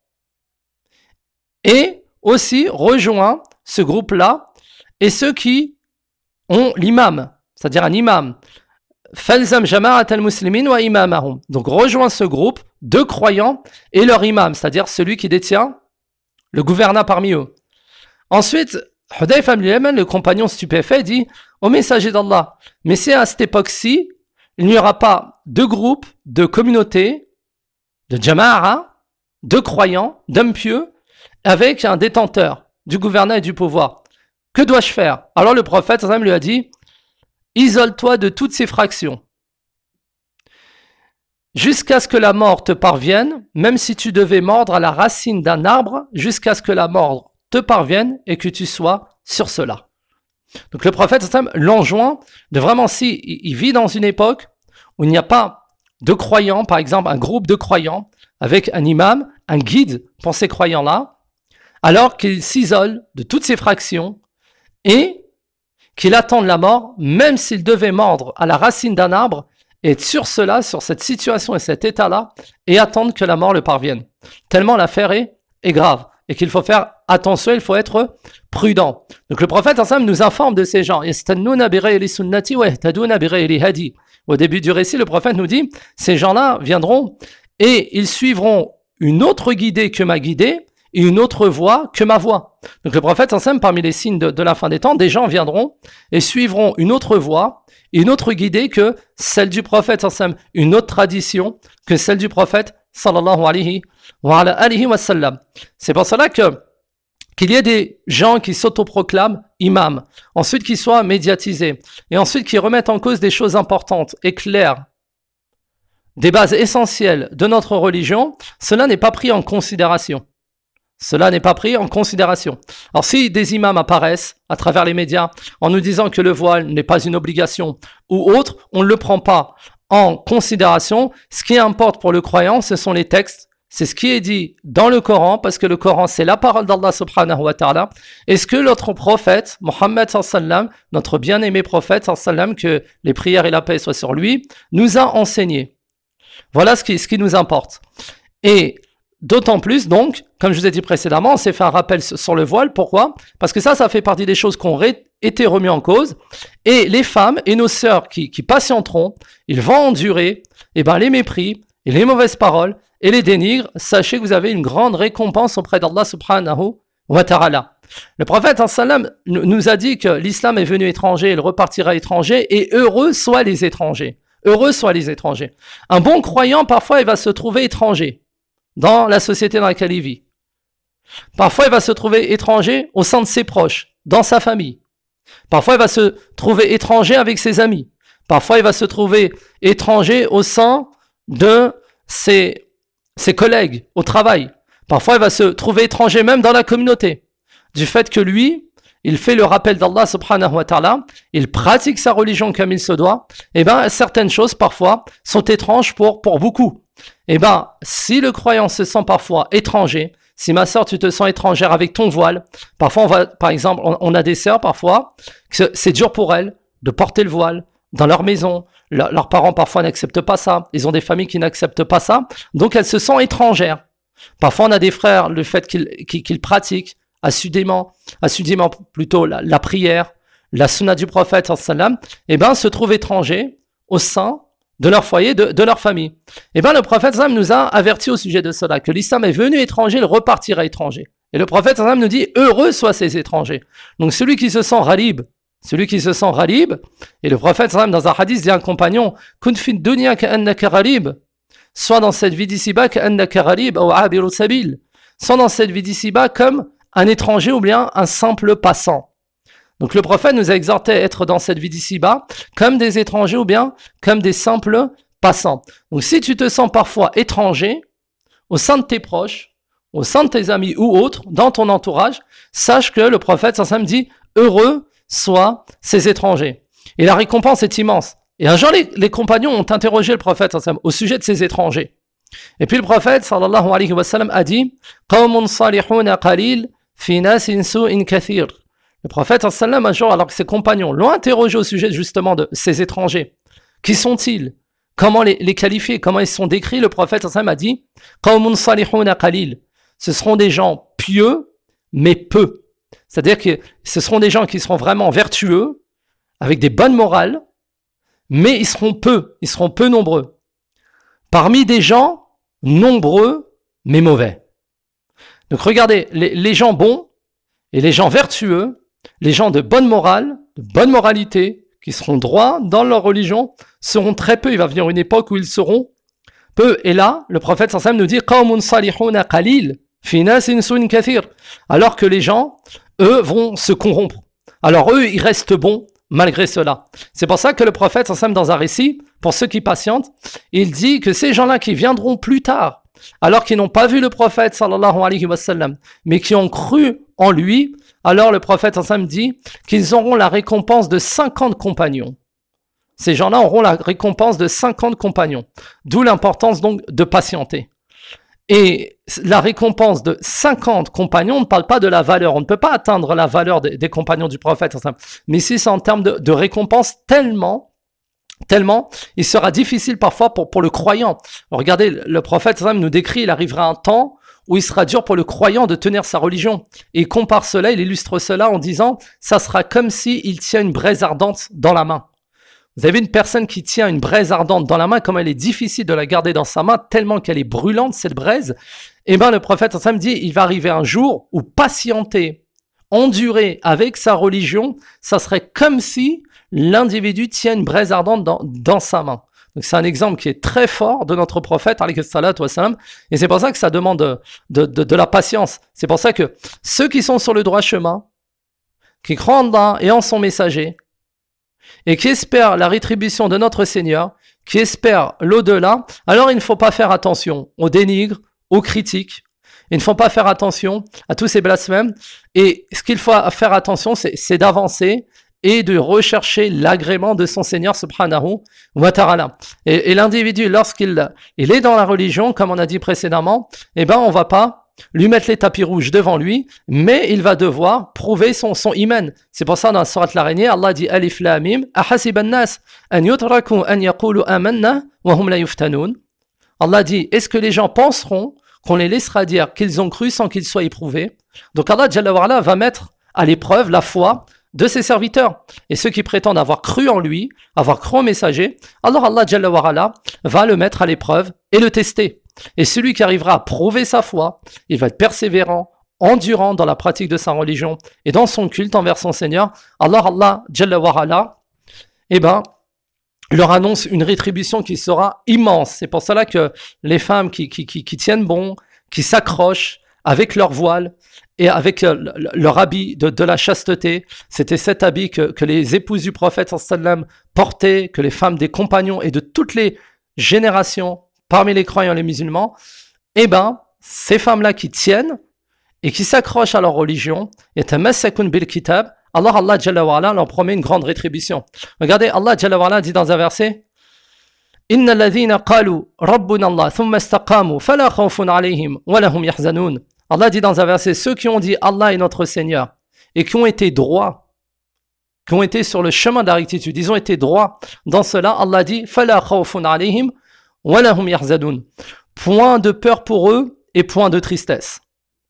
Speaker 1: et aussi rejoins ce groupe-là et ceux qui ont l'imam, c'est-à-dire un imam. Falzam jama'at al-muslimin wa imamahum. Donc rejoins ce groupe de croyants et leur imam, c'est-à-dire celui qui détient le gouvernail parmi eux. Ensuite, Hudayfa ibn al-Yaman, le compagnon stupéfait, dit au messager d'Allah, mais c'est à cette époque-ci, il n'y aura pas de groupe, de communauté, de jama'a, de croyants, d'hommes pieux, avec un détenteur du gouvernail et du pouvoir. Que dois-je faire? Alors le prophète lui a dit isole-toi de toutes ces fractions jusqu'à ce que la mort te parvienne, même si tu devais mordre à la racine d'un arbre, jusqu'à ce que la mort te parvienne et que tu sois sur cela. Donc le prophète l'enjoint de vraiment, si il vit dans une époque où il n'y a pas de croyants, par exemple un groupe de croyants avec un imam, un guide pour ces croyants-là, alors qu'il s'isole de toutes ces fractions et qu'il attende la mort, même s'il devait mordre à la racine d'un arbre, et être sur cela, sur cette situation et cet état-là, et attendre que la mort le parvienne. Tellement l'affaire est, est grave, et qu'il faut faire attention, il faut être prudent. Donc le prophète ensemble nous informe de ces gens. Au début du récit, le prophète nous dit, ces gens-là viendront, et ils suivront une autre guidée que ma guidée, et une autre voie que ma voie. Donc le prophète ensemble, parmi les signes de, de la fin des temps, des gens viendront et suivront une autre voie, une autre guidée que celle du prophète ensemble, une autre tradition que celle du prophète sallallahu alayhi wa alayhi wa sallam. C'est pour cela que qu'il y ait des gens qui s'autoproclament imams, ensuite qui soient médiatisés, et ensuite qui remettent en cause des choses importantes et claires, des bases essentielles de notre religion, cela n'est pas pris en considération. Cela n'est pas pris en considération. Alors si des imams apparaissent à travers les médias en nous disant que le voile n'est pas une obligation ou autre, on ne le prend pas en considération. Ce qui importe pour le croyant, ce sont les textes. C'est ce qui est dit dans le Coran, parce que le Coran, c'est la parole d'Allah subhanahu wa ta'ala. Et ce que notre prophète, Mohammed sallallahu alayhi wa sallam, notre bien-aimé prophète sallallahu alayhi wa sallam, que les prières et la paix soient sur lui, nous a enseigné. Voilà ce qui, ce qui nous importe. Et d'autant plus, donc, comme je vous ai dit précédemment, on s'est fait un rappel sur le voile. Pourquoi? Parce que ça, ça fait partie des choses qui ont été remises en cause. Et les femmes et nos sœurs qui, qui patienteront, ils vont endurer eh ben, les mépris et les mauvaises paroles et les dénigres. Sachez que vous avez une grande récompense auprès d'Allah subhanahu wa ta'ala. Le prophète sallam nous a dit que l'islam est venu étranger, il repartira étranger, et heureux soient les étrangers. Heureux soient les étrangers. Un bon croyant, parfois, il va se trouver étranger dans la société dans laquelle il vit. Parfois, il va se trouver étranger au sein de ses proches, dans sa famille. Parfois, il va se trouver étranger avec ses amis. Parfois, il va se trouver étranger au sein de ses, ses collègues au travail. Parfois, il va se trouver étranger même dans la communauté. Du fait que lui, il fait le rappel d'Allah subhanahu wa ta'ala, il pratique sa religion comme il se doit, et bien, certaines choses, parfois, sont étranges pour, pour beaucoup. Eh bien, si le croyant se sent parfois étranger, si ma sœur, tu te sens étrangère avec ton voile, parfois on va, par exemple, on, on a des sœurs parfois, que c'est dur pour elles de porter le voile dans leur maison, le, leurs parents parfois n'acceptent pas ça, ils ont des familles qui n'acceptent pas ça, donc elles se sentent étrangères. Parfois on a des frères, le fait qu'ils, qu'ils, qu'ils pratiquent assidûment, assidûment plutôt la, la prière, la sunna du prophète, sallam, eh ben se trouvent étrangers au sein de leur foyer, de, de leur famille. Eh bien, le prophète sallam nous a averti au sujet de cela, que l'islam est venu étranger, il repartira étranger. Et le prophète sallam nous dit, heureux soient ces étrangers. Donc celui qui se sent ghalib, celui qui se sent ghalib, et le prophète sallam dans un hadith dit à un compagnon, kun fin dunya ka'annaka ghalib, soit dans cette vie d'ici-bas ka'annaka ghalib, ou abiru sabil, soit dans cette vie d'ici-bas comme un étranger ou bien un simple passant. Donc le prophète nous a exhorté à être dans cette vie d'ici-bas comme des étrangers ou bien comme des simples passants. Donc si tu te sens parfois étranger, au sein de tes proches, au sein de tes amis ou autres, dans ton entourage, sache que le prophète sallallahu alayhi wa sallam dit « Heureux soient ces étrangers ». Et la récompense est immense. Et un jour, les, les compagnons ont interrogé le prophète sallallahu alayhi wa sallam au sujet de ces étrangers. Et puis le prophète sallallahu alayhi wa sallam a dit « Qawmun salihuna qalil fi nasin su'in kathir ». Le prophète sallallahu alayhi wa sallam, un jour, alors que ses compagnons l'ont interrogé au sujet justement de ces étrangers, qui sont-ils? Comment les, les qualifier? Comment ils sont décrits? Le prophète sallallahu alayhi wa sallam a dit « Qawmun salihuna qalil ». Ce seront des gens pieux, mais peu. C'est-à-dire que ce seront des gens qui seront vraiment vertueux, avec des bonnes morales, mais ils seront peu, ils seront peu nombreux. Parmi des gens nombreux, mais mauvais. Donc regardez, les, les gens bons et les gens vertueux, les gens de bonne morale, de bonne moralité, qui seront droits dans leur religion, seront très peu. Il va venir une époque où ils seront peu. Et là, le prophète sallallahu alayhi wa sallam nous dit « Qawmun salihuna qalil ». Alors que les gens, eux, vont se corrompre. Alors eux, ils restent bons malgré cela. C'est pour ça que le prophète, dans un récit, pour ceux qui patientent, il dit que ces gens-là qui viendront plus tard, alors qu'ils n'ont pas vu le prophète, sallallahu alayhi wa sallam, mais qui ont cru en lui, alors le prophète, sallallahu alayhi wa sallam, dit qu'ils auront la récompense de cinquante compagnons. Ces gens-là auront la récompense de cinquante compagnons. D'où l'importance donc de patienter. Et la récompense de cinquante compagnons, on ne parle pas de la valeur, on ne peut pas atteindre la valeur des, des compagnons du prophète, mais ici c'est en termes de, de récompense tellement, tellement, il sera difficile parfois pour, pour le croyant. Regardez, le prophète nous décrit, il arrivera un temps où il sera dur pour le croyant de tenir sa religion. Et il compare cela, il illustre cela en disant, ça sera comme s'il tient une braise ardente dans la main. Vous avez une personne qui tient une braise ardente dans la main, comme elle est difficile de la garder dans sa main, tellement qu'elle est brûlante, cette braise. Et bien le prophète, ça me dit, il va arriver un jour où patienter, endurer avec sa religion, ça serait comme si l'individu tient une braise ardente dans, dans sa main. Donc c'est un exemple qui est très fort de notre prophète, alayhi salatu wassalam, et c'est pour ça que ça demande de, de, de, de la patience. C'est pour ça que ceux qui sont sur le droit chemin, qui croient en Allah et en son messager, et qui espèrent la rétribution de notre Seigneur, qui espèrent l'au-delà, alors il ne faut pas faire attention aux dénigres, aux critiques, il ne faut pas faire attention à tous ces blasphèmes, et ce qu'il faut faire attention, c'est, c'est d'avancer et de rechercher l'agrément de son Seigneur subhanahu wa ta'ala. Et, et l'individu, lorsqu'il il est dans la religion, comme on a dit précédemment, eh ben on va pas lui mettre les tapis rouges devant lui, mais il va devoir prouver son, son iman. C'est pour ça dans la sourate l'araignée, Allah dit Alif Lam Mim, ahasiba an-nas an yutraku an yaqulu amanna wa hum la yuftanun. Allah dit, est-ce que les gens penseront qu'on les laissera dire qu'ils ont cru sans qu'ils soient éprouvés? Donc Allah Jalla wa Ala va mettre à l'épreuve la foi de ses serviteurs. Et ceux qui prétendent avoir cru en lui, avoir cru au messager, alors Allah Jalla wa Ala va le mettre à l'épreuve et le tester. Et celui qui arrivera à prouver sa foi, il va être persévérant, endurant dans la pratique de sa religion et dans son culte envers son Seigneur. Alors Allah Jalla wa Ala, eh ben, leur annonce une rétribution qui sera immense. C'est pour cela que les femmes qui, qui, qui, qui tiennent bon, qui s'accrochent avec leur voile et avec euh, leur habit de, de la chasteté, c'était cet habit que, que les épouses du prophète sallam portaient, que les femmes des compagnons et de toutes les générations parmi les croyants et les musulmans, eh ben, ces femmes-là qui tiennent et qui s'accrochent à leur religion, et tamassakun bil kitab, alors Allah Jalla wa Ala leur promet une grande rétribution. Regardez, Allah Jalla wa Ala dit dans un verset, Inna alladhina qalu rabbuna Allah thumma istaqamu fala khawfun alayhim wa lahum yahzanun. Allah dit dans un verset, ceux qui ont dit Allah est notre Seigneur et qui ont été droits, qui ont été sur le chemin de la rectitude, ils ont été droits dans cela, Allah dit fala khawfun alayhim wa lahum yahzanun. Point de peur pour eux et point de tristesse.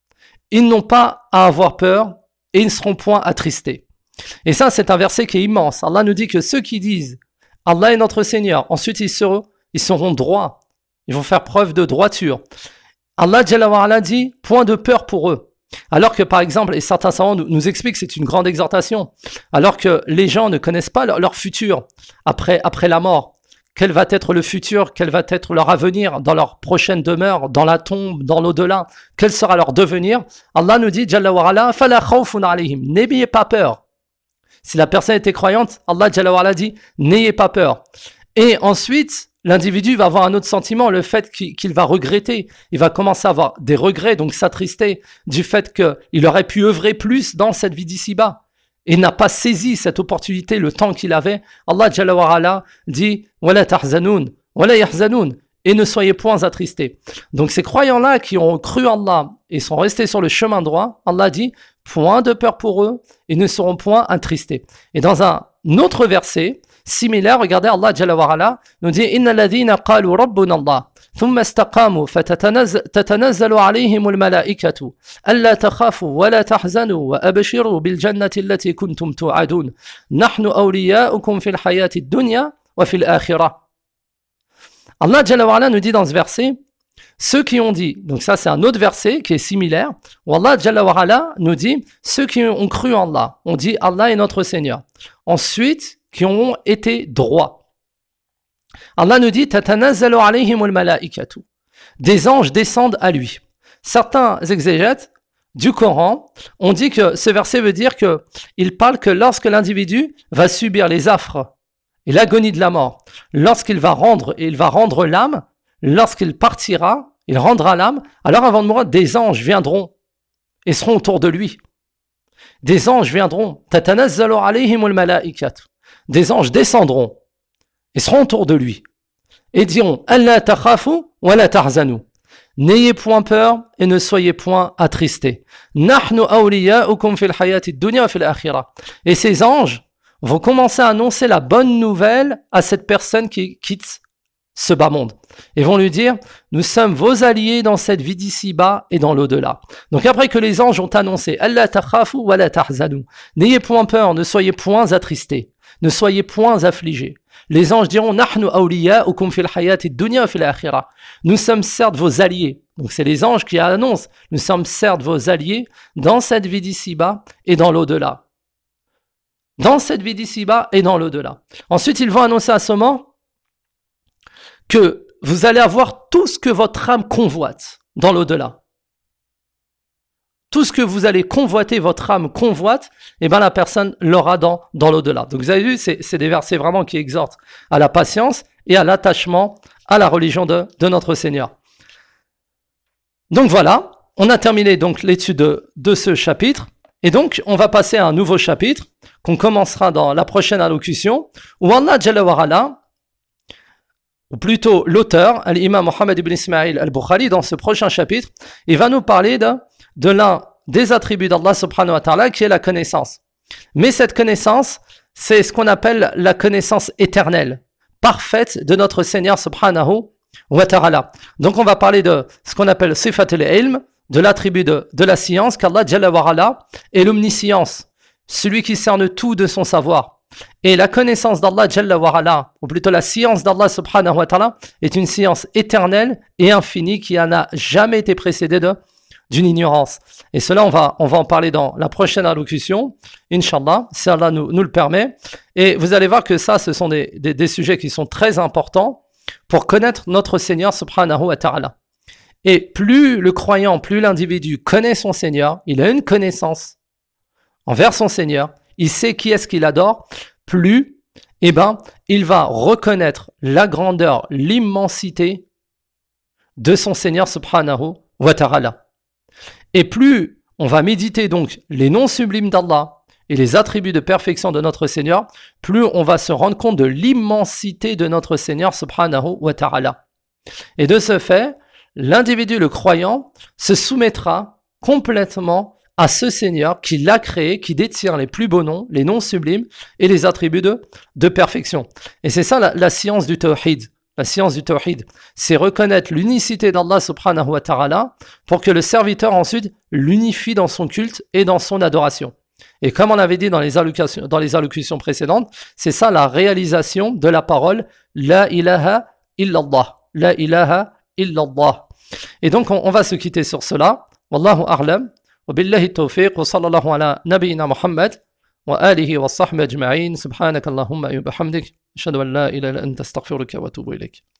Speaker 1: Ils n'ont pas à avoir peur et ils ne seront point attristés. Et ça, c'est un verset qui est immense. Allah nous dit que ceux qui disent Allah est notre Seigneur, ensuite ils seront, ils seront droits. Ils vont faire preuve de droiture. Allah Jalla wa Ala dit point de peur pour eux. Alors que par exemple, et certains savants nous, nous expliquent que c'est une grande exhortation, alors que les gens ne connaissent pas leur, leur futur après, après la mort. Quel va être le futur, quel va être leur avenir dans leur prochaine demeure, dans la tombe, dans l'au-delà, quel sera leur devenir? Allah nous dit, Jalla wa Ala, fala khawfun alayhim, n'ayez pas peur. Si la personne était croyante, Allah Jalla wa Ala dit, n'ayez pas peur. Et ensuite, l'individu va avoir un autre sentiment, le fait qu'il, qu'il va regretter. Il va commencer à avoir des regrets, donc s'attrister du fait qu'il aurait pu œuvrer plus dans cette vie d'ici-bas et n'a pas saisi cette opportunité, le temps qu'il avait. Allah Jalla wa Ala dit « Wala tahzanoun, wala yahzanoun » et ne soyez point attristés. Donc ces croyants-là qui ont cru en Allah et sont restés sur le chemin droit, Allah dit « Point de peur pour eux, ils ne seront point attristés. » Et dans un autre verset similaire, regardez, Allah Jalla wa Ala nous dit « Inna ladhina qalu rabbuna Allah, thumma istaqamu fatatanazzalu alayhimul malaikatu, alla takhafu wa la tahzanu wa abshiru bil jannati allati kuntum tu'adun, nahnu awliya'ukum fil hayati dunya wa fil akhirah. » Allah Jalla wa Ala nous dit dans ce verset, ceux qui ont dit, donc ça c'est un autre verset qui est similaire, où Allah Jalla wa Ala nous dit, ceux qui ont cru en Allah, on dit Allah est notre Seigneur. Ensuite, qui ont été droits. Allah nous dit, tatanazzalu alayhimul malaikatu. Des anges descendent à lui. Certains exégètes du Coran ont dit que ce verset veut dire que il parle que lorsque l'individu va subir les affres et l'agonie de la mort, lorsqu'il va rendre, et il va rendre l'âme, lorsqu'il partira, il rendra l'âme, alors avant de mourir, des anges viendront et seront autour de lui. Des anges viendront, tatanazzalu alayhimul malaikatu. Des anges descendront et seront autour de lui et diront alla takhafu wa la tahzanu. N'ayez point peur et ne soyez point attristés. Nahnu awliya'ukum fil hayati dunya wa fil akhirah. Et ces anges vont commencer à annoncer la bonne nouvelle à cette personne qui quitte ce bas monde. Et vont lui dire, nous sommes vos alliés dans cette vie d'ici-bas et dans l'au-delà. Donc après que les anges ont annoncé, alla takhafu wa la tahzanu. N'ayez point peur, ne soyez point attristés. Ne soyez point affligés. Les anges diront, nahnu awliya'ukum fil hayati dunya wa fil akhirah. Nous sommes certes vos alliés. Donc c'est les anges qui annoncent, nous sommes certes vos alliés dans cette vie d'ici-bas et dans l'au-delà. Dans cette vie d'ici-bas et dans l'au-delà. Ensuite, ils vont annoncer à ce moment que vous allez avoir tout ce que votre âme convoite dans l'au-delà. Tout ce que vous allez convoiter, votre âme convoite, eh ben la personne l'aura dans, dans l'au-delà. Donc vous avez vu, c'est, c'est des versets vraiment qui exhortent à la patience et à l'attachement à la religion de, de notre Seigneur. Donc voilà, on a terminé donc l'étude de, de ce chapitre. Et donc, on va passer à un nouveau chapitre qu'on commencera dans la prochaine allocution, où Allah Jalla wa Ala, ou plutôt l'auteur, l'imam Mohammed ibn Ismail al-Bukhari, dans ce prochain chapitre, il va nous parler de, de l'un des attributs d'Allah subhanahu wa ta'ala, qui est la connaissance. Mais cette connaissance, c'est ce qu'on appelle la connaissance éternelle, parfaite de notre Seigneur subhanahu wa ta'ala. Donc on va parler de ce qu'on appelle sifat al-ilm, de l'attribut de, de la science, qu'Allah Jalla wa Ala est l'omniscience, celui qui cerne tout de son savoir. Et la connaissance d'Allah Jalla wa Ala, ou plutôt la science d'Allah subhanahu wa ta'ala, est une science éternelle et infinie qui n'a jamais été précédée de, d'une ignorance. Et cela, on va, on va en parler dans la prochaine allocution, Inch'Allah, si Allah nous, nous le permet. Et vous allez voir que ça, ce sont des, des, des sujets qui sont très importants pour connaître notre Seigneur subhanahu wa ta'ala. Et plus le croyant, plus l'individu connaît son Seigneur, il a une connaissance envers son Seigneur, il sait qui est-ce qu'il adore, plus, eh ben, il va reconnaître la grandeur, l'immensité de son Seigneur subhanahu wa ta'ala. Et plus on va méditer donc les noms sublimes d'Allah et les attributs de perfection de notre Seigneur, plus on va se rendre compte de l'immensité de notre Seigneur subhanahu wa ta'ala. Et de ce fait, l'individu, le croyant, se soumettra complètement à ce Seigneur qui l'a créé, qui détient les plus beaux noms, les noms sublimes et les attributs de, de perfection. Et c'est ça la, la science du tawhid. La science du tawhid, c'est reconnaître l'unicité d'Allah subhanahu wa ta'ala pour que le serviteur ensuite l'unifie dans son culte et dans son adoration. Et comme on avait dit dans les allocutions, dans les allocutions précédentes, c'est ça la réalisation de la parole La ilaha illallah. La ilaha illallah. Et donc on, on va se quitter sur cela. Wallahu a'lam. Wa billahi tawfiq wa sallallahu ala nabiyyina Muhammad wa alihi wa sahbihi ajma'in. Subhanakallahumma wa bihamdik. Ashhadu an la ilaha illa anta astaghfiruka wa atubu ilayk.